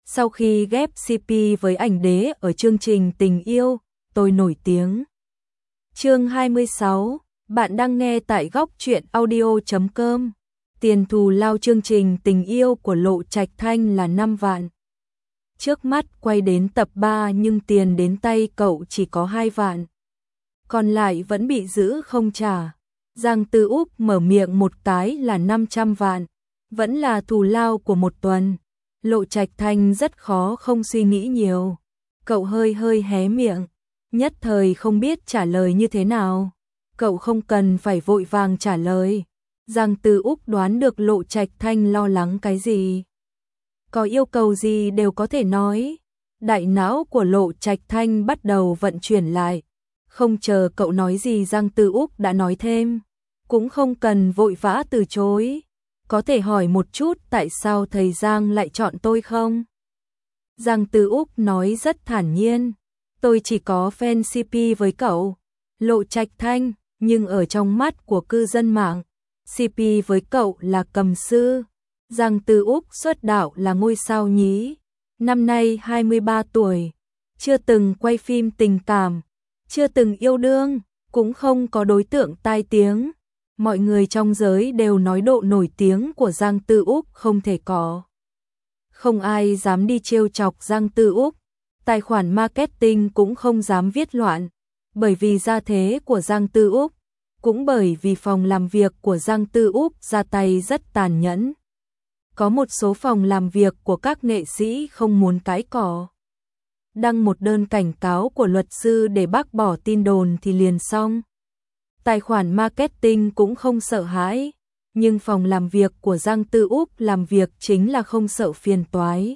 Sau khi ghép CP với ảnh đế ở chương trình Tình yêu, tôi nổi tiếng. Chương 26, bạn đang nghe tại góc truyện audio.com. Tiền thù lao chương trình Tình yêu của Lộ Trạch Thanh là 5 vạn. Trước mắt quay đến tập 3 nhưng tiền đến tay cậu chỉ có 2 vạn. Còn lại vẫn bị giữ không trả. Giang Tư Úc mở miệng một cái là 500 vạn. Vẫn là thù lao của một tuần. Lộ Trạch Thanh rất khó không suy nghĩ nhiều. Cậu hơi hé miệng. Nhất thời không biết trả lời như thế nào. Cậu không cần phải vội vàng trả lời. Giang Tư Úc đoán được Lộ Trạch Thanh lo lắng cái gì. Có yêu cầu gì đều có thể nói. Đại não của Lộ Trạch Thanh bắt đầu vận chuyển lại. Không chờ cậu nói gì Giang Tư Úc đã nói thêm. Cũng không cần vội vã từ chối. Có thể hỏi một chút tại sao thầy Giang lại chọn tôi không? Giang Tư Úc nói rất thản nhiên. Tôi chỉ có fan CP với cậu, Lộ Trạch Thanh, nhưng ở trong mắt của cư dân mạng, CP với cậu là cầm sư. Giang Tư Úc xuất đạo là ngôi sao nhí, năm nay 23 tuổi, chưa từng quay phim tình cảm, chưa từng yêu đương, cũng không có đối tượng tai tiếng. Mọi người trong giới đều nói độ nổi tiếng của Giang Tư Úc không thể có. Không ai dám đi trêu chọc Giang Tư Úc, tài khoản marketing cũng không dám viết loạn, bởi vì gia thế của Giang Tư Úc, cũng bởi vì phòng làm việc của Giang Tư Úc ra tay rất tàn nhẫn. Có một số phòng làm việc của các nghệ sĩ không muốn cãi cọ. Đăng một đơn cảnh cáo của luật sư để bác bỏ tin đồn thì liền xong. Tài khoản marketing cũng không sợ hãi, nhưng phòng làm việc của Giang Tư Úc làm việc chính là không sợ phiền toái.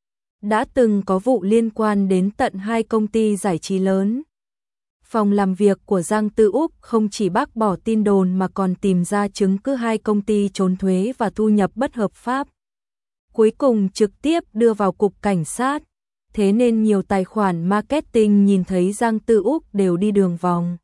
Đã từng có vụ liên quan đến tận 2 công ty giải trí lớn. Phòng làm việc của Giang Tư Úc không chỉ bác bỏ tin đồn mà còn tìm ra chứng cứ 2 công ty trốn thuế và thu nhập bất hợp pháp. Cuối cùng trực tiếp đưa vào cục cảnh sát. Thế nên nhiều tài khoản marketing nhìn thấy Giang Tư Úc đều đi đường vòng.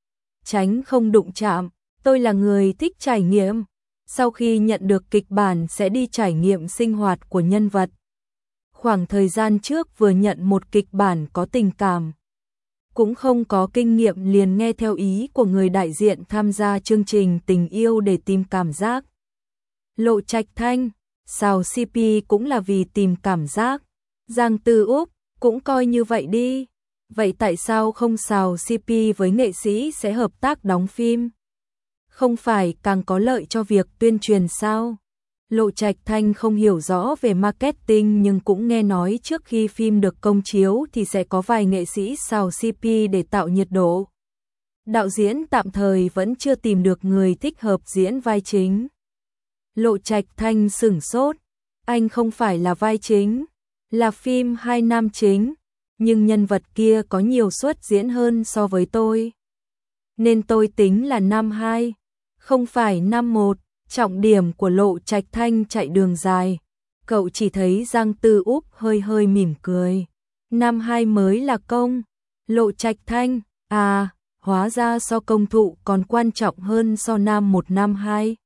Tránh không đụng chạm, tôi là người thích trải nghiệm. Sau khi nhận được kịch bản sẽ đi trải nghiệm sinh hoạt của nhân vật. Khoảng thời gian trước vừa nhận một kịch bản có tình cảm. Cũng không có kinh nghiệm liền nghe theo ý của người đại diện tham gia chương trình Tình yêu để tìm cảm giác. Lộ Trạch Thanh, xào CP cũng là vì tìm cảm giác. Giang Tư Úc, cũng coi như vậy đi. Vậy tại sao không xào CP với nghệ sĩ sẽ hợp tác đóng phim? Không phải càng có lợi cho việc tuyên truyền sao? Lộ Trạch Thanh không hiểu rõ về marketing nhưng cũng nghe nói trước khi phim được công chiếu thì sẽ có vài nghệ sĩ xào CP để tạo nhiệt độ. Đạo diễn tạm thời vẫn chưa tìm được người thích hợp diễn vai chính. Lộ Trạch Thanh sửng sốt. Anh không phải là vai chính, là phim 2 nam chính, nhưng nhân vật kia có nhiều suất diễn hơn so với tôi. Nên tôi tính là năm 2, không phải năm 1. Trọng điểm của Lộ Trạch Thanh chạy đường dài. Cậu chỉ thấy Giang Tư Úc hơi mỉm cười. Năm 2 mới là công. Lộ Trạch Thanh, à, hóa ra so công thụ còn quan trọng hơn so năm 1 năm 2.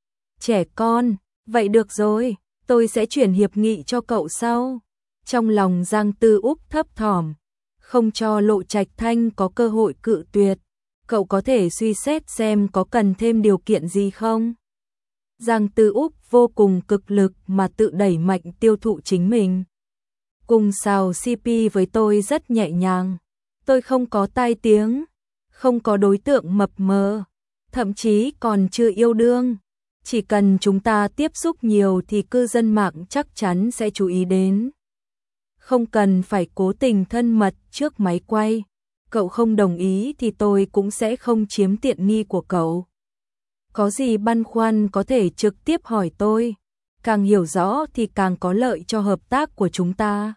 Trẻ con, vậy được rồi, tôi sẽ chuyển hiệp nghị cho cậu sau. Trong lòng Giang Tư Úc thấp thỏm, không cho Lộ Trạch Thanh có cơ hội cự tuyệt. Cậu có thể suy xét xem có cần thêm điều kiện gì không? Giang Tư Úc vô cùng cực lực mà tự đẩy mạnh tiêu thụ chính mình. Cùng xào CP với tôi rất nhẹ nhàng. Tôi không có tai tiếng, không có đối tượng mập mờ, thậm chí còn chưa yêu đương. Chỉ cần chúng ta tiếp xúc nhiều thì cư dân mạng chắc chắn sẽ chú ý đến. Không cần phải cố tình thân mật trước máy quay. Cậu không đồng ý thì tôi cũng sẽ không chiếm tiện nghi của cậu. Có gì băn khoăn có thể trực tiếp hỏi tôi. Càng hiểu rõ thì càng có lợi cho hợp tác của chúng ta.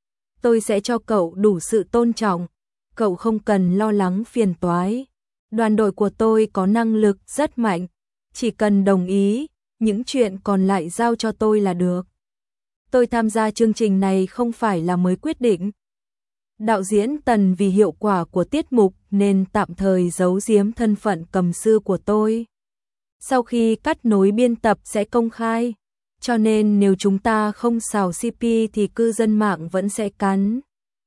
Tôi sẽ cho cậu đủ sự tôn trọng. Cậu không cần lo lắng phiền toái. Đoàn đội của tôi có năng lực rất mạnh. Chỉ cần đồng ý, những chuyện còn lại giao cho tôi là được. Tôi tham gia chương trình này không phải là mới quyết định. Đạo diễn Tần vì hiệu quả của tiết mục nên tạm thời giấu giếm thân phận cầm sư của tôi. Sau khi cắt nối biên tập sẽ công khai. cho nên nếu chúng ta không xào CP thì cư dân mạng vẫn sẽ cắn.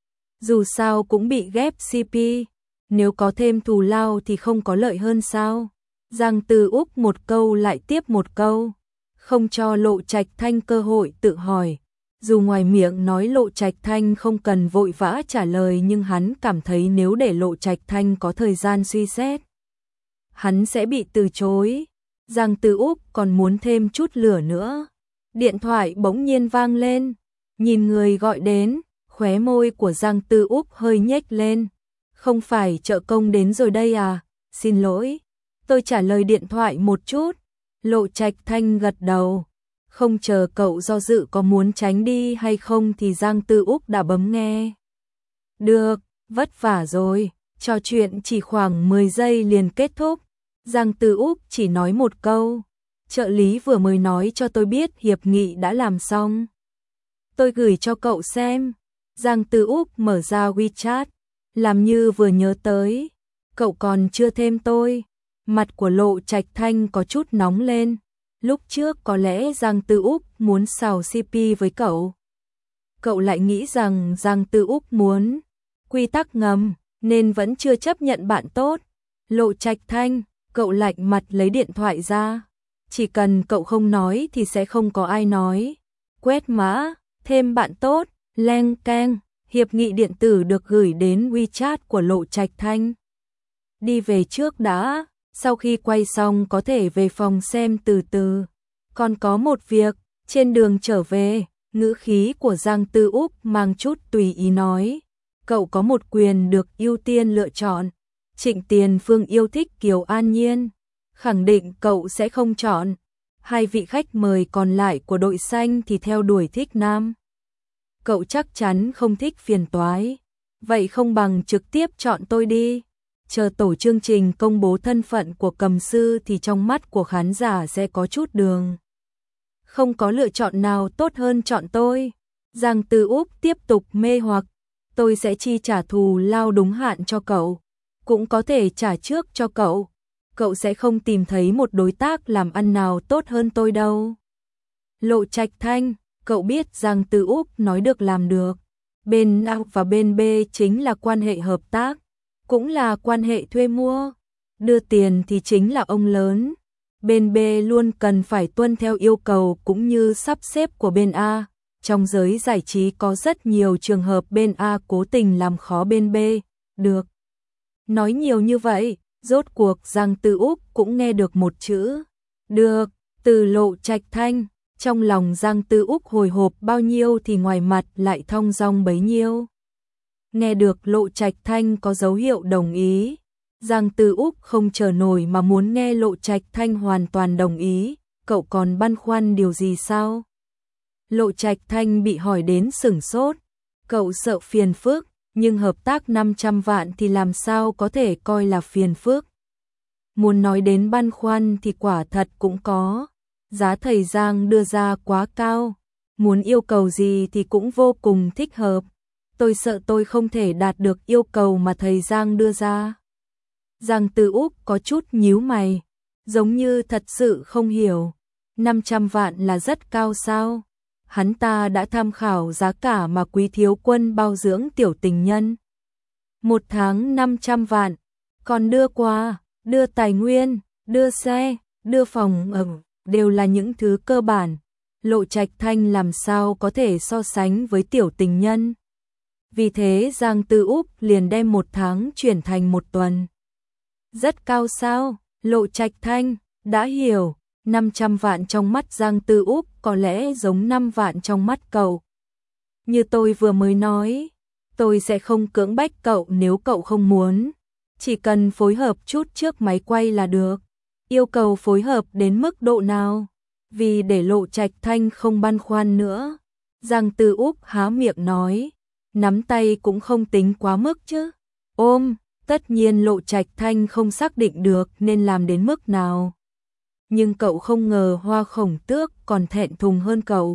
Dù sao cũng bị ghép CP, nếu có thêm thù lao thì không có lợi hơn sao? Giang Tư Úc một câu lại tiếp một câu, không cho Lộ Trạch Thanh cơ hội tự hỏi. Dù ngoài miệng nói Lộ Trạch Thanh không cần vội vã trả lời, nhưng hắn cảm thấy nếu để Lộ Trạch Thanh có thời gian suy xét, hắn sẽ bị từ chối. Giang Tư Úc còn muốn thêm chút lửa nữa. Điện thoại bỗng nhiên vang lên, nhìn người gọi đến, khóe môi của Giang Tư Úc hơi nhếch lên. Không phải trợ công đến rồi đây à? Xin lỗi, tôi trả lời điện thoại một chút. Lộ Trạch Thanh gật đầu. Không chờ cậu do dự có muốn tránh đi hay không thì Giang Tư Úc đã bấm nghe. Được, vất vả rồi. Trò chuyện chỉ khoảng 10 giây liền kết thúc. Giang Tư Úc chỉ nói một câu. Trợ lý vừa mới nói cho tôi biết hiệp nghị đã làm xong. Tôi gửi cho cậu xem. Giang Tư Úc mở ra WeChat, làm như vừa nhớ tới. Cậu còn chưa thêm tôi. Mặt của Lộ Trạch Thanh có chút nóng lên. Lúc trước có lẽ Giang Tư Úc muốn xào CP với cậu. Cậu lại nghĩ rằng Giang Tư Úc muốn quy tắc ngầm, nên vẫn chưa chấp nhận bạn tốt. Lộ Trạch Thanh, cậu lạnh mặt lấy điện thoại ra. Chỉ cần cậu không nói thì sẽ không có ai nói. Quét mã, thêm bạn tốt, leng keng, hiệp nghị điện tử được gửi đến WeChat của Lộ Trạch Thanh. Đi về trước đã, sau khi quay xong có thể về phòng xem từ từ. Còn có một việc, trên đường trở về, ngữ khí của Giang Tư Úc mang chút tùy ý nói. Cậu có một quyền được ưu tiên lựa chọn. Trịnh Tiền Phương yêu thích Kiều An Nhiên. Khẳng định cậu sẽ không chọn. Hai vị khách mời còn lại của đội xanh thì theo đuổi thích nam. Cậu chắc chắn không thích phiền toái. Vậy không bằng trực tiếp chọn tôi đi. Chờ tổ chương trình công bố thân phận của Cầm Sư thì trong mắt của khán giả sẽ có chút đường. Không có lựa chọn nào tốt hơn chọn tôi. Giang Tư Úc tiếp tục mê hoặc. Tôi sẽ chi trả thù lao đúng hạn cho cậu. Cũng có thể trả trước cho cậu. Cậu sẽ không tìm thấy một đối tác làm ăn nào tốt hơn tôi đâu. Lộ Trạch Thanh, cậu biết Giang Tư Úc nói được làm được. Bên A và bên B chính là quan hệ hợp tác, cũng là quan hệ thuê mua. Đưa tiền thì chính là ông lớn. Bên B luôn cần phải tuân theo yêu cầu cũng như sắp xếp của bên A. Trong giới giải trí có rất nhiều trường hợp bên A cố tình làm khó bên B. Được. Nói nhiều như vậy, rốt cuộc Giang Tư Úc cũng nghe được một chữ. Được, từ Lộ Trạch Thanh. Trong lòng Giang Tư Úc hồi hộp bao nhiêu thì ngoài mặt lại thong dong bấy nhiêu. Nghe được Lộ Trạch Thanh có dấu hiệu đồng ý. Giang Tư Úc không chờ nổi mà muốn nghe Lộ Trạch Thanh hoàn toàn đồng ý. Cậu còn băn khoăn điều gì sao? Lộ Trạch Thanh bị hỏi đến sửng sốt. Cậu sợ phiền phức, nhưng hợp tác 500 vạn thì làm sao có thể coi là phiền phức. Muốn nói đến băn khoăn thì quả thật cũng có. Giá thầy Giang đưa ra quá cao. Muốn yêu cầu gì thì cũng vô cùng thích hợp. Tôi sợ tôi không thể đạt được yêu cầu mà thầy Giang đưa ra. Giang Tư Úc có chút nhíu mày, giống như thật sự không hiểu. 500 vạn là rất cao sao? Hắn ta đã tham khảo giá cả mà Quý thiếu quân bao dưỡng tiểu tình nhân. Một tháng 500 vạn, còn đưa quà, đưa tài nguyên, đưa xe, đưa phòng ở, đều là những thứ cơ bản. Lộ Trạch Thanh làm sao có thể so sánh với tiểu tình nhân. Vì thế Giang Tư Úc liền đem một tháng chuyển thành một tuần. Rất cao sao? Lộ Trạch Thanh đã hiểu. 500 vạn trong mắt Giang Tư Úc có lẽ giống 5 vạn trong mắt cậu. Như tôi vừa mới nói, tôi sẽ không cưỡng bách cậu nếu cậu không muốn. Chỉ cần phối hợp chút trước máy quay là được. Yêu cầu phối hợp đến mức độ nào? Vì để Lộ Trạch Thanh không băn khoăn nữa, Giang Tư Úc há miệng nói, nắm tay cũng không tính quá mức chứ. Ôm, tất nhiên Lộ Trạch Thanh không xác định được nên làm đến mức nào. Nhưng cậu không ngờ Hoa Khổng Tước còn thẹn thùng hơn cậu.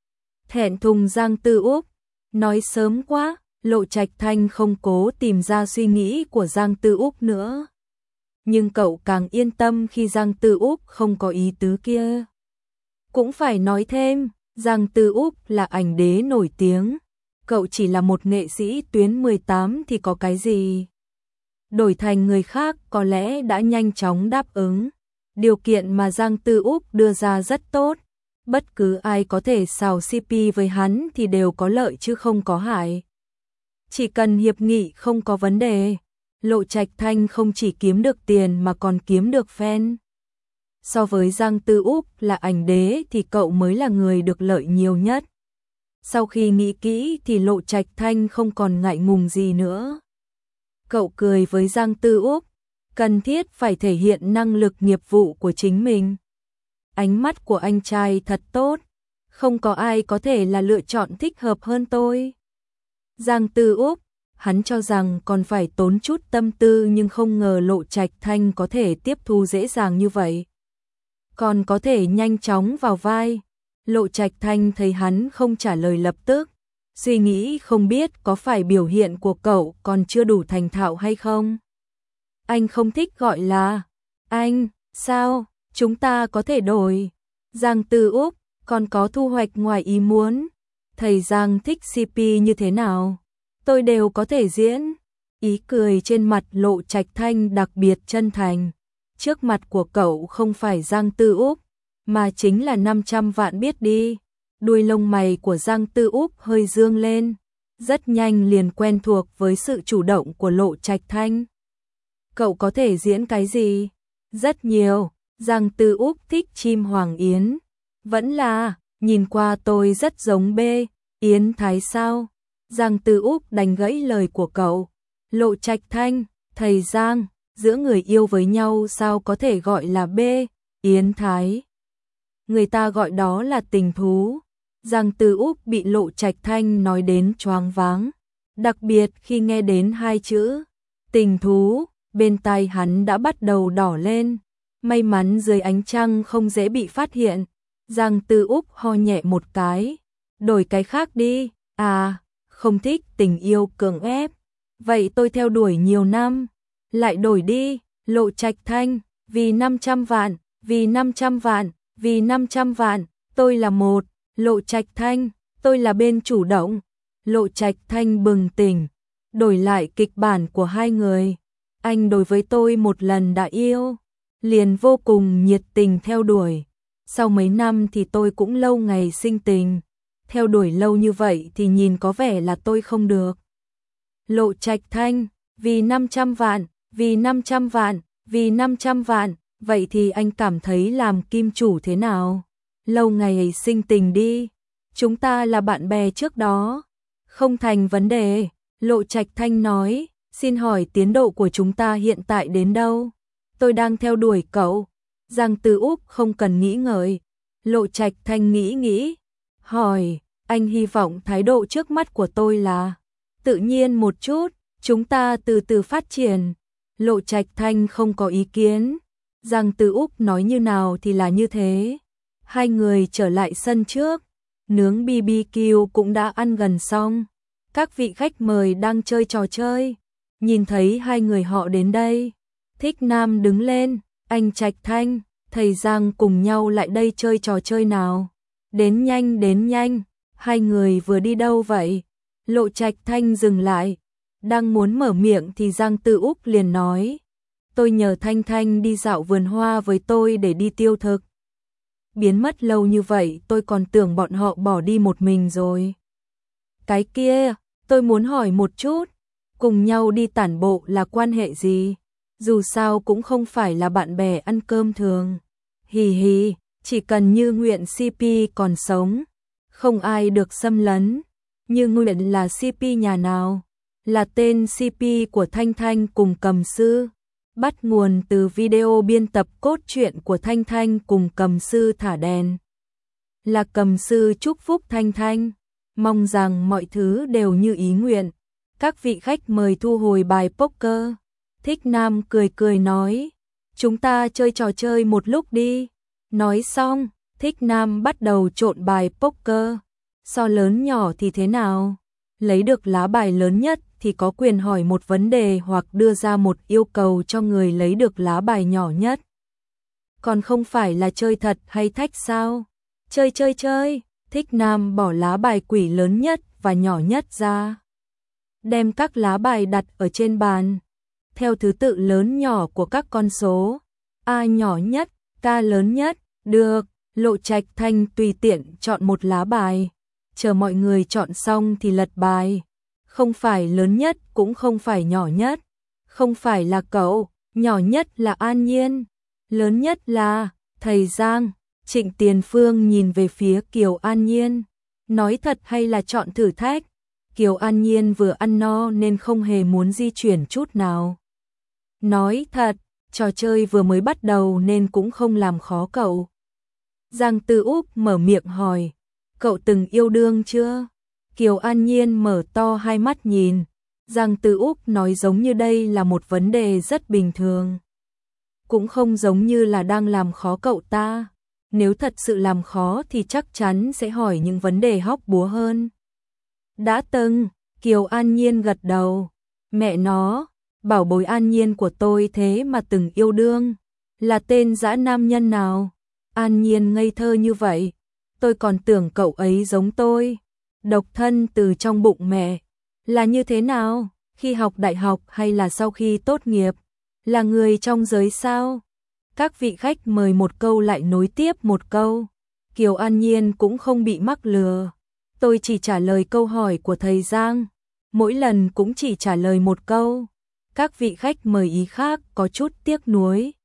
Thẹn thùng Giang Tư Úc, nói sớm quá. Lộ Trạch Thanh không cố tìm ra suy nghĩ của Giang Tư Úc nữa. Nhưng cậu càng yên tâm khi Giang Tư Úc không có ý tứ kia. Cũng phải nói thêm, Giang Tư Úc là ảnh đế nổi tiếng. Cậu chỉ là một nghệ sĩ tuyến 18 thì có cái gì? Đổi thành người khác có lẽ đã nhanh chóng đáp ứng. Điều kiện mà Giang Tư Úc đưa ra rất tốt. Bất cứ ai có thể xào CP với hắn thì đều có lợi chứ không có hại. Chỉ cần hiệp nghị không có vấn đề, Lộ Trạch Thanh không chỉ kiếm được tiền mà còn kiếm được fan. So với Giang Tư Úc là ảnh đế thì cậu mới là người được lợi nhiều nhất. Sau khi nghĩ kỹ thì Lộ Trạch Thanh không còn ngại ngùng gì nữa. Cậu cười với Giang Tư Úc, cần thiết phải thể hiện năng lực nghiệp vụ của chính mình. Ánh mắt của anh trai thật tốt, không có ai có thể là lựa chọn thích hợp hơn tôi. Giang Tư Úc, hắn cho rằng còn phải tốn chút tâm tư nhưng không ngờ Lộ Trạch Thanh có thể tiếp thu dễ dàng như vậy. Còn có thể nhanh chóng vào vai. Lộ Trạch Thanh thấy hắn không trả lời lập tức, suy nghĩ không biết có phải biểu hiện của cậu còn chưa đủ thành thạo hay không. Anh không thích gọi là anh, sao, chúng ta có thể đổi. Giang Tư Úc, còn có thu hoạch ngoài ý muốn. Thầy Giang thích CP như thế nào? Tôi đều có thể diễn. Ý cười trên mặt Lộ Trạch Thanh đặc biệt chân thành. Trước mặt của cậu không phải Giang Tư Úc, mà chính là 500 vạn biết đi. Đuôi lông mày của Giang Tư Úc hơi dương lên, rất nhanh liền quen thuộc với sự chủ động của Lộ Trạch Thanh. Cậu có thể diễn cái gì? Rất nhiều. Giang Tư Úc thích chim Hoàng Yến. Vẫn là, nhìn qua tôi rất giống bê, Yến Thái sao? Giang Tư Úc đánh gãy lời của cậu. Lộ Trạch Thanh, thầy Giang, giữa người yêu với nhau sao có thể gọi là bê, Yến Thái? Người ta gọi đó là tình thú. Giang Tư Úc bị Lộ Trạch Thanh nói đến choáng váng. Đặc biệt khi nghe đến hai chữ tình thú, bên tai hắn đã bắt đầu đỏ lên. May mắn dưới ánh trăng không dễ bị phát hiện. Giang Tư Úc ho nhẹ một cái. Đổi cái khác đi. À, không thích tình yêu cưỡng ép. Vậy tôi theo đuổi nhiều năm. Lại đổi đi. Lộ Trạch Thanh, vì 500 vạn, vì 500 vạn, vì 500 vạn, tôi là một. Lộ Trạch Thanh, tôi là bên chủ động. Lộ Trạch Thanh bừng tỉnh. Đổi lại kịch bản của hai người. Anh đối với tôi một lần đã yêu, liền vô cùng nhiệt tình theo đuổi. Sau mấy năm thì tôi cũng lâu ngày sinh tình. Theo đuổi lâu như vậy thì nhìn có vẻ là tôi không được. Lộ Trạch Thanh, vì 500 vạn, vì 500 vạn, vì 500 vạn, vậy thì anh cảm thấy làm kim chủ thế nào? Lâu ngày sinh tình đi, chúng ta là bạn bè trước đó. Không thành vấn đề, Lộ Trạch Thanh nói, xin hỏi tiến độ của chúng ta hiện tại đến đâu? Tôi đang theo đuổi cậu. Giang Tư Úc không cần nghĩ ngợi. Lộ Trạch Thanh nghĩ, hỏi, anh hy vọng thái độ trước mắt của tôi là tự nhiên một chút, chúng ta từ từ phát triển. Lộ Trạch Thanh không có ý kiến. Giang Tư Úc nói như nào thì là như thế. Hai người trở lại sân trước, nướng BBQ cũng đã ăn gần xong. Các vị khách mời đang chơi trò chơi. Nhìn thấy hai người họ đến đây, Thích Nam đứng lên, anh Trạch Thanh, thầy Giang cùng nhau lại đây chơi trò chơi nào. Đến nhanh, hai người vừa đi đâu vậy? Lộ Trạch Thanh dừng lại, đang muốn mở miệng thì Giang Tư Úc liền nói, tôi nhờ Thanh Thanh đi dạo vườn hoa với tôi để đi tiêu thực. Biến mất lâu như vậy tôi còn tưởng bọn họ bỏ đi một mình rồi. Cái kia, tôi muốn hỏi một chút, cùng nhau đi tản bộ là quan hệ gì? Dù sao cũng không phải là bạn bè ăn cơm thường. Hì hì, chỉ cần Như Nguyện CP còn sống, không ai được xâm lấn. Như Nguyện là CP nhà nào? Là tên CP của Thanh Thanh cùng Cầm Sư. Bắt nguồn từ video biên tập cốt truyện của Thanh Thanh cùng Cầm Sư thả đèn. Là Cầm Sư chúc phúc Thanh Thanh, mong rằng mọi thứ đều như ý nguyện. Các vị khách mời thu hồi bài poker. Thích Nam cười nói, chúng ta chơi trò chơi một lúc đi. Nói xong, Thích Nam bắt đầu trộn bài poker. So lớn nhỏ thì thế nào? Lấy được lá bài lớn nhất thì có quyền hỏi một vấn đề hoặc đưa ra một yêu cầu cho người lấy được lá bài nhỏ nhất. Còn không phải là chơi thật hay thách sao? Chơi. Thích Nam bỏ lá bài quỷ lớn nhất và nhỏ nhất ra. Đem các lá bài đặt ở trên bàn. Theo thứ tự lớn nhỏ của các con số. A nhỏ nhất, K lớn nhất. Được, Lộ Trạch Thanh tùy tiện chọn một lá bài. Chờ mọi người chọn xong thì lật bài. Không phải lớn nhất cũng không phải nhỏ nhất. Không phải là cậu, nhỏ nhất là An Nhiên. Lớn nhất là thầy Giang. Trịnh Tiền Phương nhìn về phía Kiều An Nhiên. Nói thật hay là chọn thử thách? Kiều An Nhiên vừa ăn no nên không hề muốn di chuyển chút nào. Nói thật, trò chơi vừa mới bắt đầu nên cũng không làm khó cậu. Giang Tư Úc mở miệng hỏi, cậu từng yêu đương chưa? Kiều An Nhiên mở to hai mắt nhìn. Giang Tư Úc nói giống như đây là một vấn đề rất bình thường. Cũng không giống như là đang làm khó cậu ta. Nếu thật sự làm khó thì chắc chắn sẽ hỏi những vấn đề hóc búa hơn. Đã từng, Kiều An Nhiên gật đầu. Mẹ nó, bảo bối An Nhiên của tôi thế mà từng yêu đương. Là tên dã nam nhân nào? An Nhiên ngây thơ như vậy. Tôi còn tưởng cậu ấy giống tôi. Độc thân từ trong bụng mẹ. Là như thế nào? Khi học đại học hay là sau khi tốt nghiệp? Là người trong giới sao? Các vị khách mời một câu lại nối tiếp một câu. Kiều An Nhiên cũng không bị mắc lừa. Tôi chỉ trả lời câu hỏi của thầy Giang. Mỗi lần cũng chỉ trả lời một câu. Các vị khách mời ý khác có chút tiếc nuối.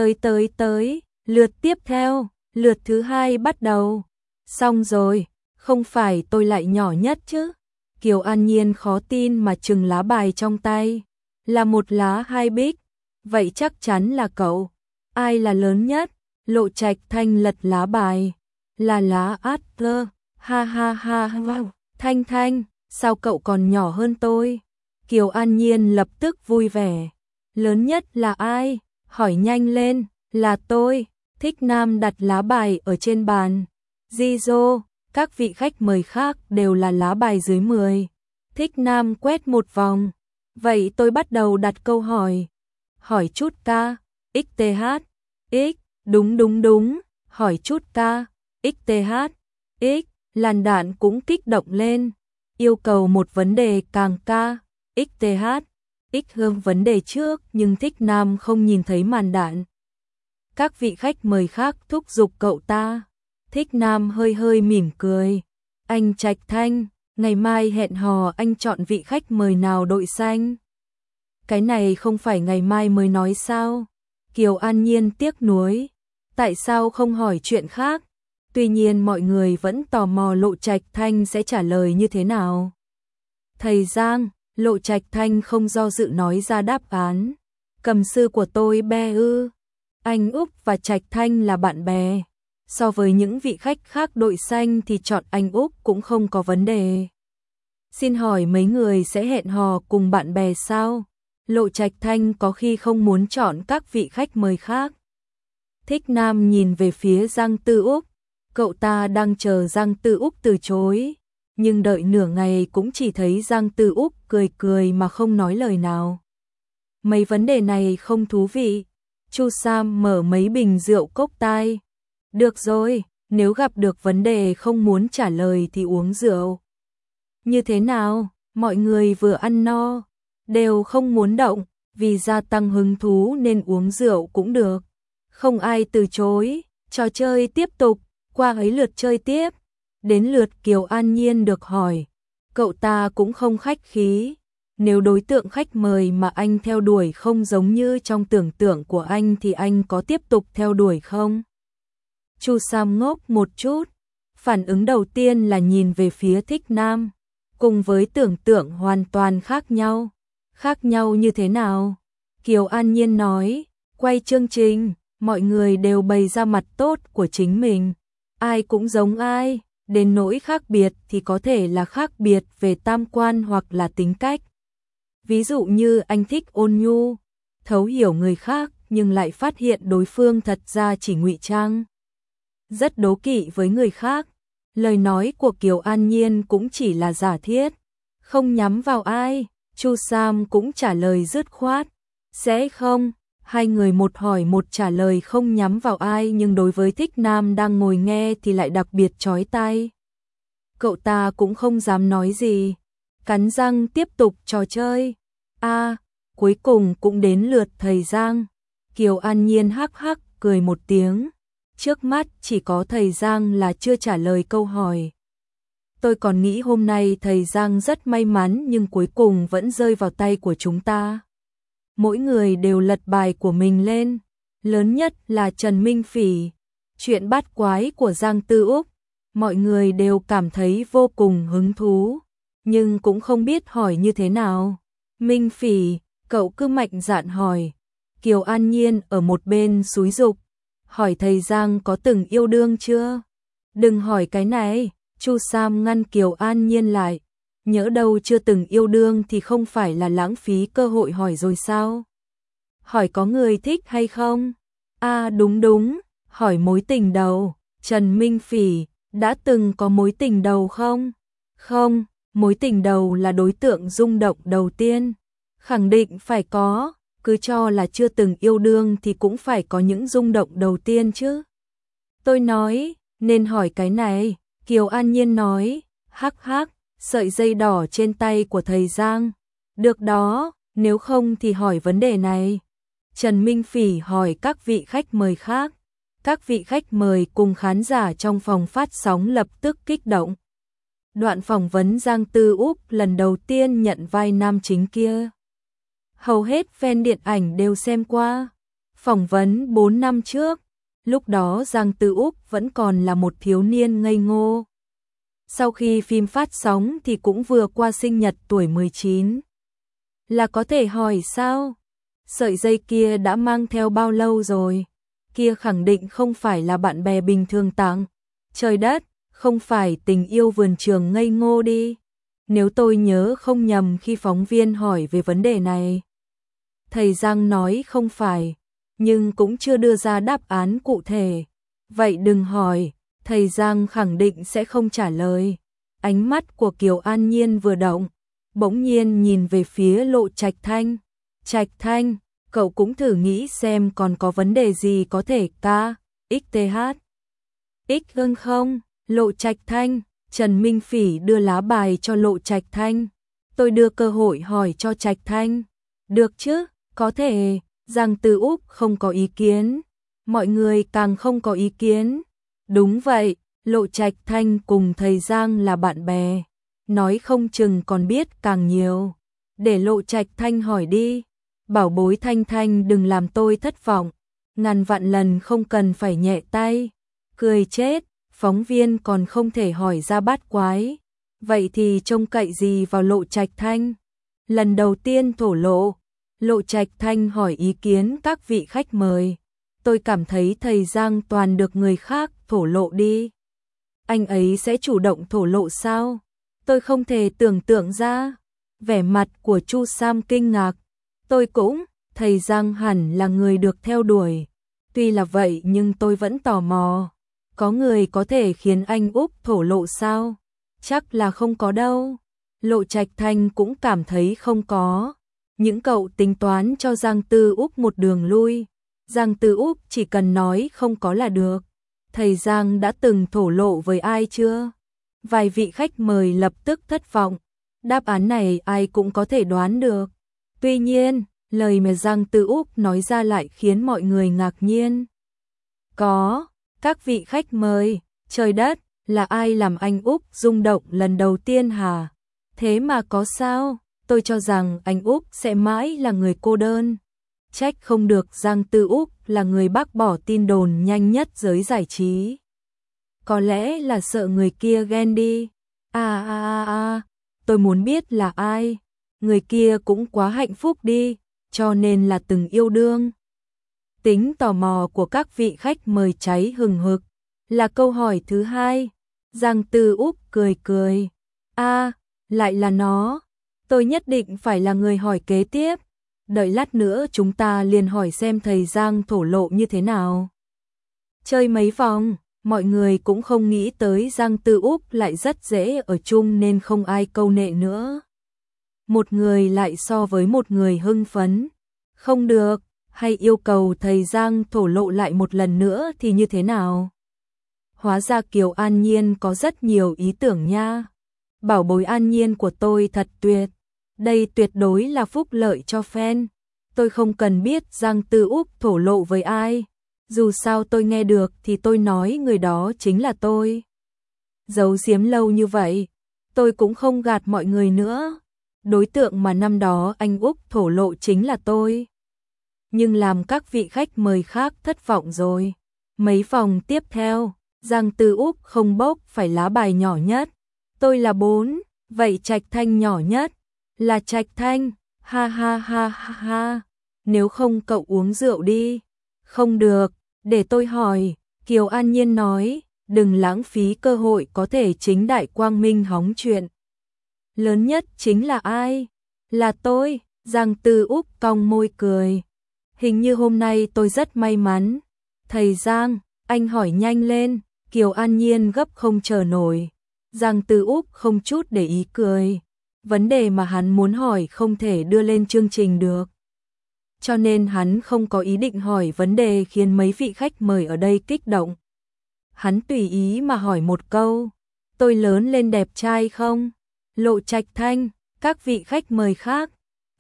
Tới. Lượt tiếp theo, lượt thứ hai bắt đầu. Xong rồi, không phải tôi lại nhỏ nhất chứ? Kiều An Nhiên khó tin mà chừng lá bài trong tay. Là một lá hai bích. Vậy chắc chắn là cậu. Ai là lớn nhất? Lộ Trạch Thanh lật lá bài. Là lá Adler. Ha. Thanh, sao cậu còn nhỏ hơn tôi? Kiều An Nhiên lập tức vui vẻ. Lớn nhất là ai? Hỏi nhanh lên. Là tôi. Thích Nam đặt lá bài ở trên bàn. Jizo, các vị khách mời khác đều là lá bài dưới 10. Thích Nam quét một vòng. Vậy tôi bắt đầu đặt câu hỏi. Hỏi chút ca, XTH, X, đúng. Hỏi chút ca, XTH, X, làn đạn cũng kích động lên. Yêu cầu một vấn đề càng ca, XTH, X hơn vấn đề trước nhưng Thích Nam không nhìn thấy màn đạn. Các vị khách mời khác thúc giục cậu ta. Thích Nam hơi mỉm cười. Anh Trạch Thanh, ngày mai hẹn hò anh chọn vị khách mời nào đội xanh. Cái này không phải ngày mai mới nói sao? Kiều An Nhiên tiếc nuối. Tại sao không hỏi chuyện khác? Tuy nhiên mọi người vẫn tò mò Lộ Trạch Thanh sẽ trả lời như thế nào. Thầy Giang, Lộ Trạch Thanh không do dự nói ra đáp án. Cầm sư của tôi be ư. Anh Úc và Trạch Thanh là bạn bè. So với những vị khách khác đội xanh thì chọn anh Úc cũng không có vấn đề. Xin hỏi mấy người sẽ hẹn hò cùng bạn bè sao? Lộ Trạch Thanh có khi không muốn chọn các vị khách mời khác. Thích Nam nhìn về phía Giang Tư Úc. Cậu ta đang chờ Giang Tư Úc từ chối. Nhưng đợi nửa ngày cũng chỉ thấy Giang Tư Úc cười mà không nói lời nào. Mấy vấn đề này không thú vị. Chu Sam mở mấy bình rượu cốc tai. Được rồi, nếu gặp được vấn đề không muốn trả lời thì uống rượu. Như thế nào, mọi người vừa ăn no, đều không muốn động, vì gia tăng hứng thú nên uống rượu cũng được. Không ai từ chối, trò chơi tiếp tục, qua ấy lượt chơi tiếp. Đến lượt Kiều An Nhiên được hỏi, cậu ta cũng không khách khí. Nếu đối tượng khách mời mà anh theo đuổi không giống như trong tưởng tượng của anh thì anh có tiếp tục theo đuổi không? Chu Sam ngốc một chút, phản ứng đầu tiên là nhìn về phía Thích Nam, cùng với tưởng tượng hoàn toàn khác nhau. Khác nhau như thế nào? Kiều An Nhiên nói, quay chương trình, mọi người đều bày ra mặt tốt của chính mình. Ai cũng giống ai, đến nỗi khác biệt thì có thể là khác biệt về tam quan hoặc là tính cách. Ví dụ như anh thích ôn nhu, thấu hiểu người khác nhưng lại phát hiện đối phương thật ra chỉ ngụy trang. Rất đố kỵ với người khác. Lời nói của Kiều An Nhiên cũng chỉ là giả thiết, không nhắm vào ai. Chu Sam cũng trả lời dứt khoát, sẽ không. Hai người một hỏi một trả lời không nhắm vào ai, nhưng đối với Thích Nam đang ngồi nghe thì lại đặc biệt chói tai. Cậu ta cũng không dám nói gì, cắn răng tiếp tục trò chơi. Cuối cùng cũng đến lượt thầy Giang. Kiều An Nhiên hắc hắc cười một tiếng. Trước mắt chỉ có thầy Giang là chưa trả lời câu hỏi. Tôi còn nghĩ hôm nay thầy Giang rất may mắn, nhưng cuối cùng vẫn rơi vào tay của chúng ta. Mỗi người đều lật bài của mình lên. Lớn nhất là Trần Minh Phỉ. Chuyện bát quái của Giang Tư Úc, mọi người đều cảm thấy vô cùng hứng thú, nhưng cũng không biết hỏi như thế nào. Minh Phỉ, cậu cứ mạnh dạn hỏi. Kiều An Nhiên ở một bên xúi giục, hỏi thầy Giang có từng yêu đương chưa? Đừng hỏi cái này. Chu Sam ngăn Kiều An Nhiên lại. Nhỡ đâu chưa từng yêu đương thì không phải là lãng phí cơ hội hỏi rồi sao? Hỏi có người thích hay không? Đúng, hỏi mối tình đầu. Trần Minh Phỉ, đã từng có mối tình đầu không? Không, mối tình đầu là đối tượng rung động đầu tiên. Khẳng định phải có, cứ cho là chưa từng yêu đương thì cũng phải có những rung động đầu tiên chứ. Tôi nói, nên hỏi cái này. Kiều An Nhiên nói, hắc hắc, sợi dây đỏ trên tay của thầy Giang. Được đó, nếu không thì hỏi vấn đề này. Trần Minh Phỉ hỏi các vị khách mời khác. Các vị khách mời cùng khán giả trong phòng phát sóng lập tức kích động. Đoạn phỏng vấn Giang Tư Úc lần đầu tiên nhận vai nam chính kia. Hầu hết fan điện ảnh đều xem qua. Phỏng vấn 4 năm trước. Lúc đó Giang Tư Úc vẫn còn là một thiếu niên ngây ngô. Sau khi phim phát sóng thì cũng vừa qua sinh nhật tuổi 19. Là có thể hỏi sao? Sợi dây kia đã mang theo bao lâu rồi? Kia khẳng định không phải là bạn bè bình thường tặng. Trời đất, không phải tình yêu vườn trường ngây ngô đi. Nếu tôi nhớ không nhầm khi phóng viên hỏi về vấn đề này, thầy Giang nói không phải, nhưng cũng chưa đưa ra đáp án cụ thể. Vậy đừng hỏi, thầy Giang khẳng định sẽ không trả lời. Ánh mắt của Kiều An Nhiên vừa động, bỗng nhiên nhìn về phía Lộ Trạch Thanh. Trạch Thanh, cậu cũng thử nghĩ xem còn có vấn đề gì có thể xth. Hơn không? Lộ Trạch Thanh, Trần Minh Phỉ đưa lá bài cho Lộ Trạch Thanh. Tôi đưa cơ hội hỏi cho Trạch Thanh. Được chứ, có thể. Giang Tư Úc không có ý kiến. Mọi người càng không có ý kiến. Đúng vậy, Lộ Trạch Thanh cùng thầy Giang là bạn bè. Nói không chừng còn biết càng nhiều. Để Lộ Trạch Thanh hỏi đi. Bảo bối Thanh Thanh đừng làm tôi thất vọng. Ngàn vạn lần không cần phải nhẹ tay. Cười chết, phóng viên còn không thể hỏi ra bát quái. Vậy thì trông cậy gì vào Lộ Trạch Thanh? Lần đầu tiên thổ lộ, Lộ Trạch Thanh hỏi ý kiến các vị khách mời. Tôi cảm thấy thầy Giang toàn được người khác thổ lộ đi. Anh ấy sẽ chủ động thổ lộ sao? Tôi không thể tưởng tượng ra. Vẻ mặt của Chu Sam kinh ngạc. Tôi cũng, thầy Giang hẳn là người được theo đuổi. Tuy là vậy nhưng tôi vẫn tò mò. Có người có thể khiến anh Úc thổ lộ sao? Chắc là không có đâu. Lộ Trạch Thanh cũng cảm thấy không có. Những cậu tính toán cho Giang Tư Úc một đường lui. Giang Tư Úc chỉ cần nói không có là được. Thầy Giang đã từng thổ lộ với ai chưa? Vài vị khách mời lập tức thất vọng. Đáp án này ai cũng có thể đoán được. Tuy nhiên, lời mà Giang Tư Úc nói ra lại khiến mọi người ngạc nhiên. Có, các vị khách mời, trời đất, là ai làm anh Úc rung động lần đầu tiên hả? Thế mà có sao? Tôi cho rằng anh Úc sẽ mãi là người cô đơn. Trách không được Giang Tư Úc là người bác bỏ tin đồn nhanh nhất giới giải trí. Có lẽ là sợ người kia ghen đi. Tôi muốn biết là ai. Người kia cũng quá hạnh phúc đi, cho nên là từng yêu đương. Tính tò mò của các vị khách mời cháy hừng hực. Là câu hỏi thứ hai. Giang Tư Úc cười cười. Lại là nó. Tôi nhất định phải là người hỏi kế tiếp. Đợi lát nữa chúng ta liền hỏi xem thầy Giang thổ lộ như thế nào. Chơi mấy vòng, mọi người cũng không nghĩ tới Giang Tư Úc lại rất dễ ở chung nên không ai câu nệ nữa. Một người lại so với một người hưng phấn. Không được, hay yêu cầu thầy Giang thổ lộ lại một lần nữa thì như thế nào? Hóa ra Kiều An Nhiên có rất nhiều ý tưởng nha. Bảo bối An Nhiên của tôi thật tuyệt. Đây tuyệt đối là phúc lợi cho fan. Tôi không cần biết Giang Tư Úc thổ lộ với ai. Dù sao tôi nghe được thì tôi nói người đó chính là tôi. Giấu giếm lâu như vậy, tôi cũng không gạt mọi người nữa. Đối tượng mà năm đó anh Úc thổ lộ chính là tôi. Nhưng làm các vị khách mời khác thất vọng rồi. Mấy vòng tiếp theo, Giang Tư Úc không bốc phải lá bài nhỏ nhất. Tôi là 4, vậy Trạch Thanh nhỏ nhất. Là Trạch Thanh, ha ha ha ha ha. Nếu không cậu uống rượu đi. Không được, để tôi hỏi. Kiều An Nhiên nói, đừng lãng phí cơ hội có thể chính đại quang minh hóng chuyện. Lớn nhất chính là ai? Là tôi. Giang Tư Úc cong môi cười. Hình như hôm nay tôi rất may mắn. Thầy Giang, anh hỏi nhanh lên. Kiều An Nhiên gấp không chờ nổi. Giang Tư Úc không chút để ý cười. Vấn đề mà hắn muốn hỏi không thể đưa lên chương trình được. Cho nên hắn không có ý định hỏi vấn đề khiến mấy vị khách mời ở đây kích động. Hắn tùy ý mà hỏi một câu. Tôi lớn lên đẹp trai không? Lộ Trạch Thanh, các vị khách mời khác.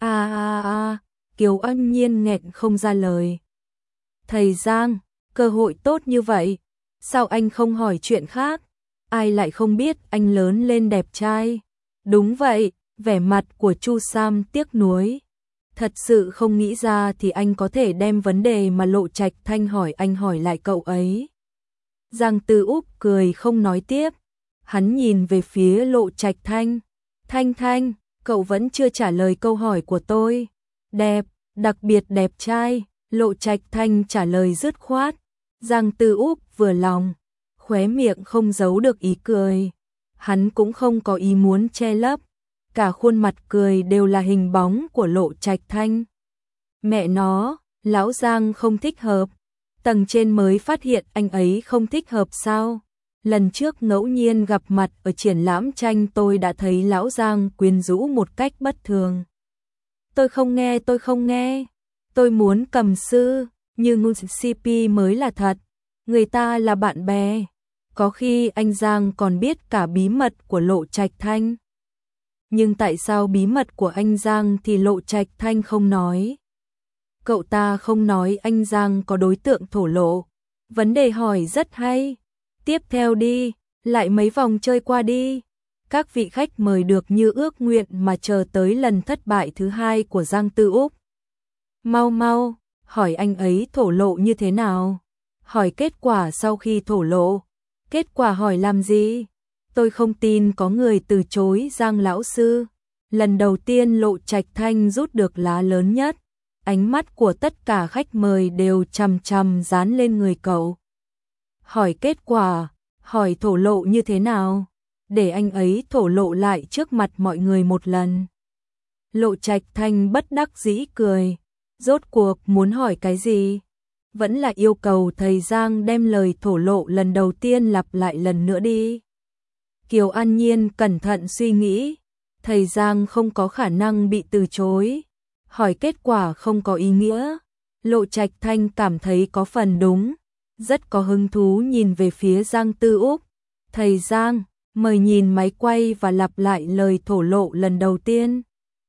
Kiều An Nhiên nghẹn không ra lời. Thầy Giang, cơ hội tốt như vậy. Sao anh không hỏi chuyện khác? Ai lại không biết anh lớn lên đẹp trai? Đúng vậy, vẻ mặt của Chu Sam tiếc nuối. Thật sự không nghĩ ra thì anh có thể đem vấn đề mà Lộ Trạch Thanh hỏi anh hỏi lại cậu ấy. Giang Tư Úc cười không nói tiếp. Hắn nhìn về phía Lộ Trạch Thanh. Thanh, cậu vẫn chưa trả lời câu hỏi của tôi. Đẹp, đặc biệt đẹp trai. Lộ Trạch Thanh trả lời dứt khoát. Giang Tư Úc vừa lòng, khóe miệng không giấu được ý cười. Hắn cũng không có ý muốn che lấp. Cả khuôn mặt cười đều là hình bóng của Lộ Trạch Thanh. Mẹ nó, lão Giang không thích hợp. Tầng trên mới phát hiện anh ấy không thích hợp sao? Lần trước ngẫu nhiên gặp mặt ở triển lãm tranh tôi đã thấy lão Giang quyến rũ một cách bất thường. Tôi không nghe. Tôi muốn cầm sư, như ngu CP mới là thật. Người ta là bạn bè. Có khi anh Giang còn biết cả bí mật của Lộ Trạch Thanh. Nhưng tại sao bí mật của anh Giang thì Lộ Trạch Thanh không nói? Cậu ta không nói anh Giang có đối tượng thổ lộ. Vấn đề hỏi rất hay. Tiếp theo đi, lại mấy vòng chơi qua đi. Các vị khách mời được như ước nguyện mà chờ tới lần thất bại thứ hai của Giang Tư Úc. Mau, hỏi anh ấy thổ lộ như thế nào? Hỏi kết quả sau khi thổ lộ. Kết quả hỏi làm gì? Tôi không tin có người từ chối Giang lão sư. Lần đầu tiên Lộ Trạch Thanh rút được lá lớn nhất. Ánh mắt của tất cả khách mời đều chằm chằm dán lên người cậu. Hỏi kết quả, hỏi thổ lộ như thế nào? Để anh ấy thổ lộ lại trước mặt mọi người một lần. Lộ Trạch Thanh bất đắc dĩ cười. Rốt cuộc muốn hỏi cái gì? Vẫn là yêu cầu thầy Giang đem lời thổ lộ lần đầu tiên lặp lại lần nữa đi. Kiều An Nhiên cẩn thận suy nghĩ. Thầy Giang không có khả năng bị từ chối. Hỏi kết quả không có ý nghĩa. Lộ Trạch Thanh cảm thấy có phần đúng. Rất có hứng thú nhìn về phía Giang Tư Úc. Thầy Giang, mời nhìn máy quay và lặp lại lời thổ lộ lần đầu tiên.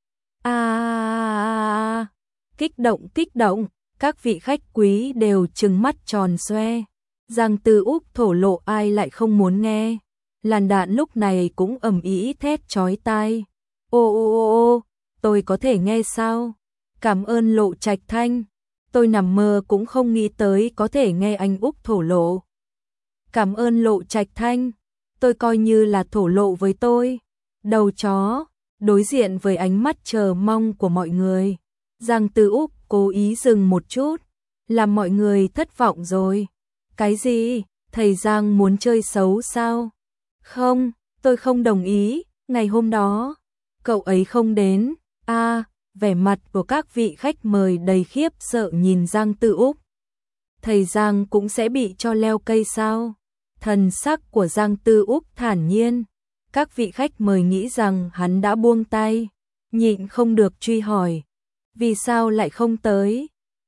Kích động, các vị khách quý đều trừng mắt tròn xoe. Giang Tư Úc thổ lộ ai lại không muốn nghe. Làn đạn lúc này cũng ầm ĩ thét chói tai. Ô, tôi có thể nghe sao? Cảm ơn Lộ Trạch Thanh. Tôi nằm mơ cũng không nghĩ tới có thể nghe anh Úc thổ lộ. Cảm ơn Lộ Trạch Thanh. Tôi coi như là thổ lộ với tôi. Đầu chó, đối diện với ánh mắt chờ mong của mọi người. Giang Tư Úc cố ý dừng một chút, làm mọi người thất vọng rồi. Cái gì? Thầy Giang muốn chơi xấu sao? Không, tôi không đồng ý. Ngày hôm đó, cậu ấy không đến. Vẻ mặt của các vị khách mời đầy khiếp sợ nhìn Giang Tư Úc. Thầy Giang cũng sẽ bị cho leo cây sao? Thần sắc của Giang Tư Úc thản nhiên. Các vị khách mời nghĩ rằng hắn đã buông tay, nhịn không được truy hỏi. Vì sao lại không tới?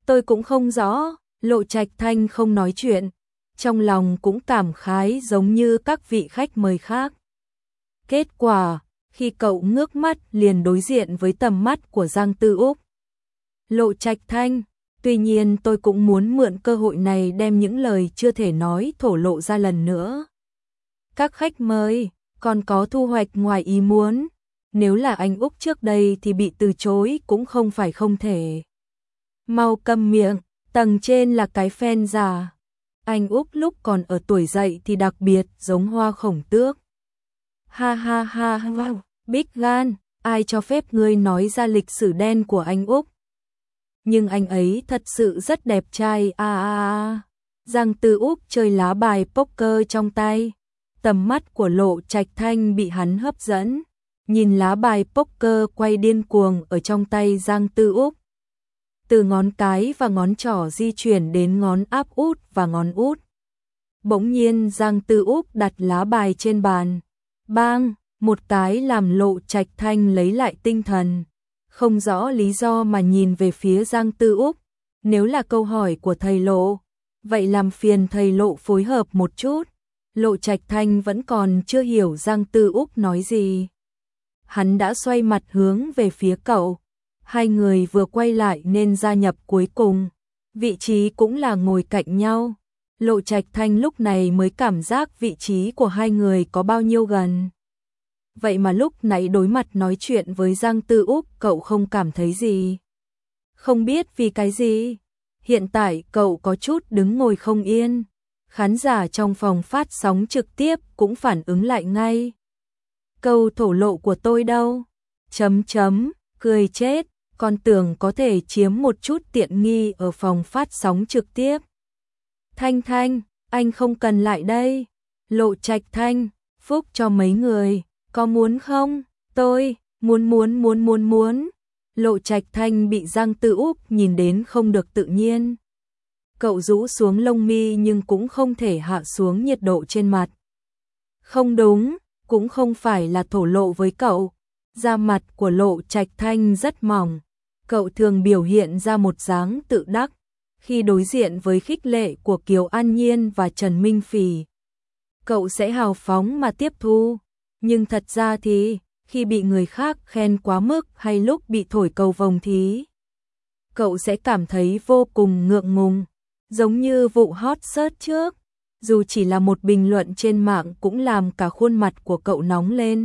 Tôi cũng không rõ, Lộ Trạch Thanh không nói chuyện, trong lòng cũng cảm khái giống như các vị khách mời khác. Kết quả, khi cậu ngước mắt liền đối diện với tầm mắt của Giang Tư Úc. Lộ Trạch Thanh, tuy nhiên tôi cũng muốn mượn cơ hội này đem những lời chưa thể nói thổ lộ ra lần nữa. Các khách mời, còn có thu hoạch ngoài ý muốn. Nếu là anh Úc trước đây thì bị từ chối cũng không phải không thể. Mau câm miệng, tầng trên là cái fan già. Anh Úc lúc còn ở tuổi dậy thì đặc biệt giống Hoa Khổng Tước. Ha ha ha, wow, big gan, ai cho phép ngươi nói ra lịch sử đen của anh Úc. Nhưng anh ấy thật sự rất đẹp trai Giang Tư Úc chơi lá bài poker trong tay. Tầm mắt của Lộ Trạch Thanh bị hắn hấp dẫn. Nhìn lá bài poker quay điên cuồng ở trong tay Giang Tư Úc. Từ ngón cái và ngón trỏ di chuyển đến ngón áp út và ngón út. Bỗng nhiên Giang Tư Úc đặt lá bài trên bàn. Bang, một cái làm Lộ Trạch Thanh lấy lại tinh thần. Không rõ lý do mà nhìn về phía Giang Tư Úc. Nếu là câu hỏi của thầy Lộ, vậy làm phiền thầy Lộ phối hợp một chút. Lộ Trạch Thanh vẫn còn chưa hiểu Giang Tư Úc nói gì. Hắn đã xoay mặt hướng về phía cậu. Hai người vừa quay lại nên gia nhập cuối cùng. Vị trí cũng là ngồi cạnh nhau. Lộ Trạch Thanh lúc này mới cảm giác vị trí của hai người có bao nhiêu gần. Vậy mà lúc nãy đối mặt nói chuyện với Giang Tư Úc cậu không cảm thấy gì. Không biết vì cái gì. Hiện tại cậu có chút đứng ngồi không yên. Khán giả trong phòng phát sóng trực tiếp cũng phản ứng lại ngay. Câu thổ lộ của tôi đâu? Cười chết, con tưởng có thể chiếm một chút tiện nghi ở phòng phát sóng trực tiếp. Thanh Thanh, anh không cần lại đây. Lộ Trạch Thanh, phúc cho mấy người, có muốn không? Tôi, muốn. Lộ Trạch Thanh bị Giang Tư Úc nhìn đến không được tự nhiên. Cậu rũ xuống lông mi nhưng cũng không thể hạ xuống nhiệt độ trên mặt. Không đúng, cũng không phải là thổ lộ với cậu. Da mặt của Lộ Trạch Thanh rất mỏng. Cậu thường biểu hiện ra một dáng tự đắc. Khi đối diện với khích lệ của Kiều An Nhiên và Trần Minh Phỉ, cậu sẽ hào phóng mà tiếp thu. Nhưng thật ra thì, khi bị người khác khen quá mức hay lúc bị thổi cầu vồng thì cậu sẽ cảm thấy vô cùng ngượng ngùng. Giống như vụ hot search trước, dù chỉ là một bình luận trên mạng cũng làm cả khuôn mặt của cậu nóng lên.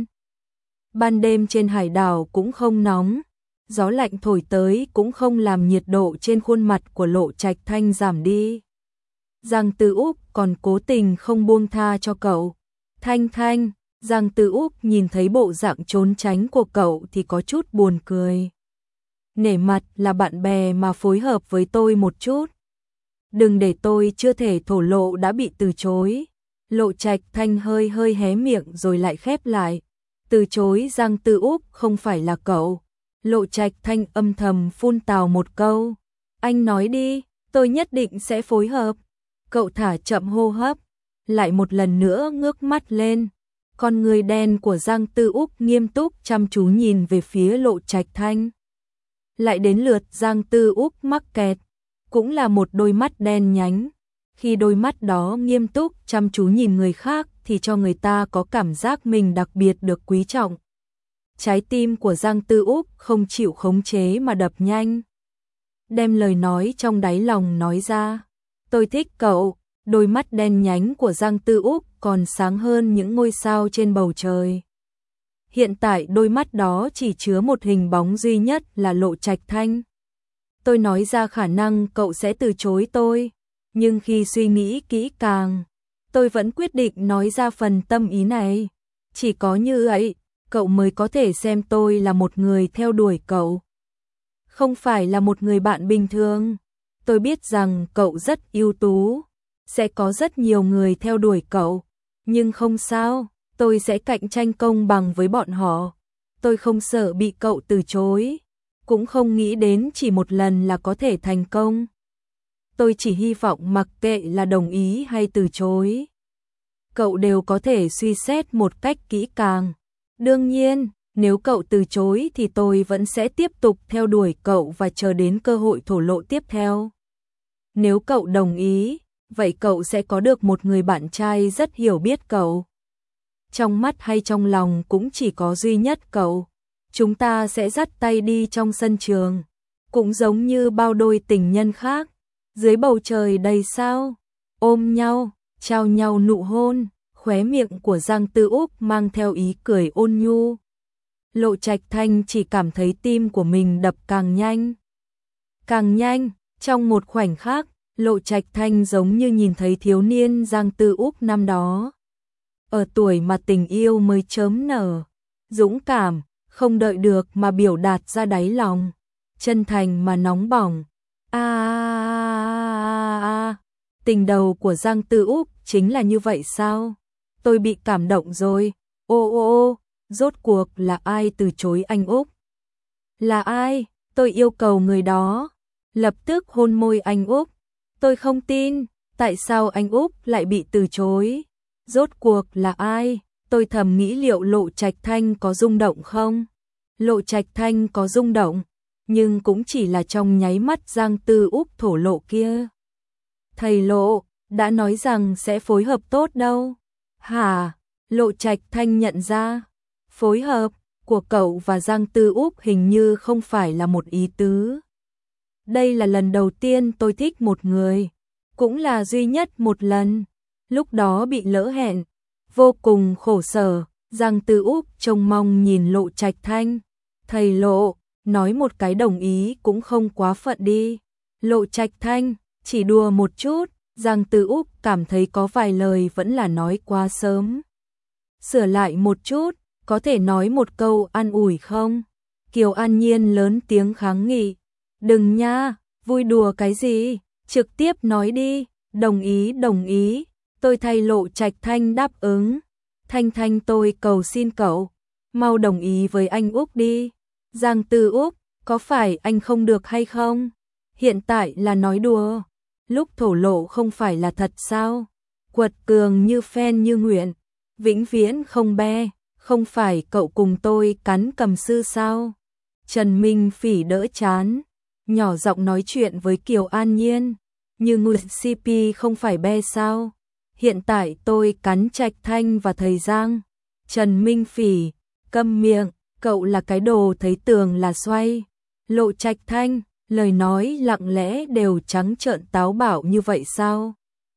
Ban đêm trên hải đảo cũng không nóng, gió lạnh thổi tới cũng không làm nhiệt độ trên khuôn mặt của Lộ Trạch Thanh giảm đi. Giang Tư Úc còn cố tình không buông tha cho cậu. Thanh, Giang Tư Úc nhìn thấy bộ dạng trốn tránh của cậu thì có chút buồn cười. Nể mặt là bạn bè mà phối hợp với tôi một chút. Đừng để tôi chưa thể thổ lộ đã bị từ chối. Lộ Trạch Thanh hơi hé miệng rồi lại khép lại. Từ chối Giang Tư Úc không phải là cậu. Lộ Trạch Thanh âm thầm phun tào một câu. Anh nói đi, tôi nhất định sẽ phối hợp. Cậu thả chậm hô hấp, lại một lần nữa ngước mắt lên. Con người đen của Giang Tư Úc nghiêm túc chăm chú nhìn về phía Lộ Trạch Thanh. Lại đến lượt Giang Tư Úc mắc kẹt, cũng là một đôi mắt đen nhánh. Khi đôi mắt đó nghiêm túc chăm chú nhìn người khác thì cho người ta có cảm giác mình đặc biệt được quý trọng. Trái tim của Giang Tư Úc không chịu khống chế mà đập nhanh. Đem lời nói trong đáy lòng nói ra. Tôi thích cậu. Đôi mắt đen nhánh của Giang Tư Úc còn sáng hơn những ngôi sao trên bầu trời. Hiện tại đôi mắt đó chỉ chứa một hình bóng duy nhất là Lộ Trạch Thanh. Tôi nói ra khả năng cậu sẽ từ chối tôi, nhưng khi suy nghĩ kỹ càng, tôi vẫn quyết định nói ra phần tâm ý này. Chỉ có như vậy, cậu mới có thể xem tôi là một người theo đuổi cậu. Không phải là một người bạn bình thường. Tôi biết rằng cậu rất ưu tú, sẽ có rất nhiều người theo đuổi cậu, nhưng không sao, tôi sẽ cạnh tranh công bằng với bọn họ. Tôi không sợ bị cậu từ chối, cũng không nghĩ đến chỉ một lần là có thể thành công. Tôi chỉ hy vọng mặc kệ là đồng ý hay từ chối, cậu đều có thể suy xét một cách kỹ càng. Đương nhiên, Nếu cậu từ chối thì tôi vẫn sẽ tiếp tục theo đuổi cậu và chờ đến cơ hội thổ lộ tiếp theo. Nếu cậu đồng ý, vậy cậu sẽ có được một người bạn trai rất hiểu biết cậu. Trong mắt hay trong lòng cũng chỉ có duy nhất cậu. Chúng ta sẽ dắt tay đi trong sân trường, cũng giống như bao đôi tình nhân khác, dưới bầu trời đầy sao, ôm nhau, trao nhau nụ hôn, khóe miệng của Giang Tư Úc mang theo ý cười ôn nhu. Lộ Trạch Thanh chỉ cảm thấy tim của mình đập càng nhanh. Càng nhanh, trong một khoảnh khắc, Lộ Trạch Thanh giống như nhìn thấy thiếu niên Giang Tư Úc năm đó. Ở tuổi mà tình yêu mới chớm nở, dũng cảm, không đợi được mà biểu đạt ra đáy lòng, chân thành mà nóng bỏng. Tình đầu của Giang Tư Úc chính là như vậy sao? Tôi bị cảm động rồi. Ô, rốt cuộc là ai từ chối anh Úc? Là ai? Tôi yêu cầu người đó. Lập tức hôn môi anh Úc. Tôi không tin, tại sao anh Úc lại bị từ chối? Rốt cuộc là ai? Tôi thầm nghĩ liệu Lộ Trạch Thanh có rung động không? Lộ Trạch Thanh có rung động, nhưng cũng chỉ là trong nháy mắt Giang Tư Úc thổ lộ kia. Thầy Lộ, đã nói rằng sẽ phối hợp tốt đâu. Hả? Lộ Trạch Thanh nhận ra, phối hợp của cậu và Giang Tư Úc hình như không phải là một ý tứ. Đây là lần đầu tiên tôi thích một người, cũng là duy nhất một lần. Lúc đó bị lỡ hẹn, vô cùng khổ sở. Giang Tư Úc trông mong nhìn Lộ Trạch Thanh. Thầy Lộ, nói một cái đồng ý cũng không quá phận đi. Lộ Trạch Thanh, chỉ đùa một chút. Giang Tư Úc cảm thấy có vài lời vẫn là nói quá sớm. Sửa lại một chút, có thể nói một câu an ủi không? Kiều An Nhiên lớn tiếng kháng nghị. Đừng nha, vui đùa cái gì, trực tiếp nói đi. Đồng ý, tôi thay Lộ Trạch Thanh đáp ứng. Thanh tôi cầu xin cậu, mau đồng ý với anh Úc đi. Giang Tư Úc, có phải anh không được hay không? Hiện tại là nói đùa, lúc thổ lộ không phải là thật sao? Quật cường như phen như nguyện, vĩnh viễn không be, không phải cậu cùng tôi cắn cầm sư sao? Trần Minh Phỉ đỡ chán, nhỏ giọng nói chuyện với Kiều An Nhiên, như người CP không phải be sao? Hiện tại tôi cắn Trạch Thanh và thầy Giang. Trần Minh Phỉ, câm miệng, cậu là cái đồ thấy tường là xoay. Lộ Trạch Thanh, lời nói lặng lẽ đều trắng trợn táo bạo như vậy sao?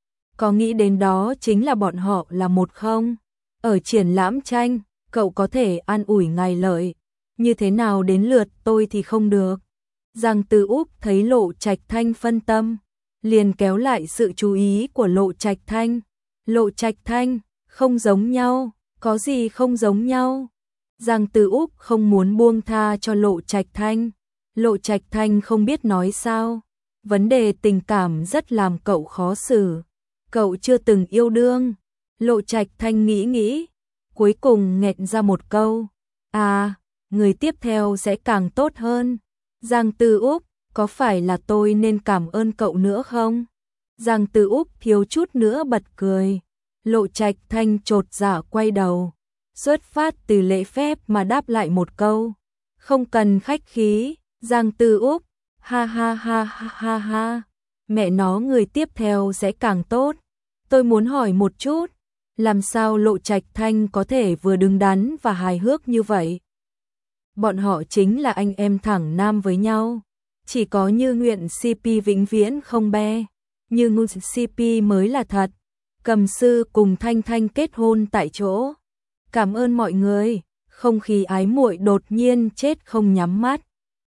Có nghĩ đến đó chính là bọn họ là một không? Ở triển lãm tranh, cậu có thể an ủi ngài Lợi, như thế nào đến lượt tôi thì không được. Giang Tư Úc thấy Lộ Trạch Thanh phân tâm, liền kéo lại sự chú ý của Lộ Trạch Thanh. Lộ Trạch Thanh, không giống nhau, có gì không giống nhau? Giang Tư Úc không muốn buông tha cho Lộ Trạch Thanh. Lộ Trạch Thanh không biết nói sao. Vấn đề tình cảm rất làm cậu khó xử. Cậu chưa từng yêu đương. Lộ Trạch Thanh nghĩ, cuối cùng nghẹn ra một câu. Người tiếp theo sẽ càng tốt hơn. Giang Tư Úc, có phải là tôi nên cảm ơn cậu nữa không? Giang Tư Úc thiếu chút nữa bật cười. Lộ Trạch Thanh chột dạ quay đầu, xuất phát từ lễ phép mà đáp lại một câu. Không cần khách khí, Giang Tư Úc, ha. Mẹ nó người tiếp theo sẽ càng tốt. Tôi muốn hỏi một chút, làm sao Lộ Trạch Thanh có thể vừa đứng đắn và hài hước như vậy? Bọn họ chính là anh em thẳng nam với nhau. Chỉ có Như Nguyện CP vĩnh viễn không be. Như Nguyện CP mới là thật. Cầm sư cùng Thanh kết hôn tại chỗ. Cảm ơn mọi người. Không khí ái muội đột nhiên chết không nhắm mắt.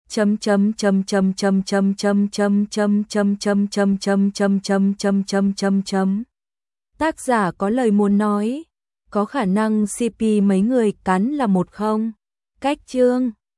Tác giả có lời muốn nói, có khả năng CP mấy người cắn là một không? Cách chương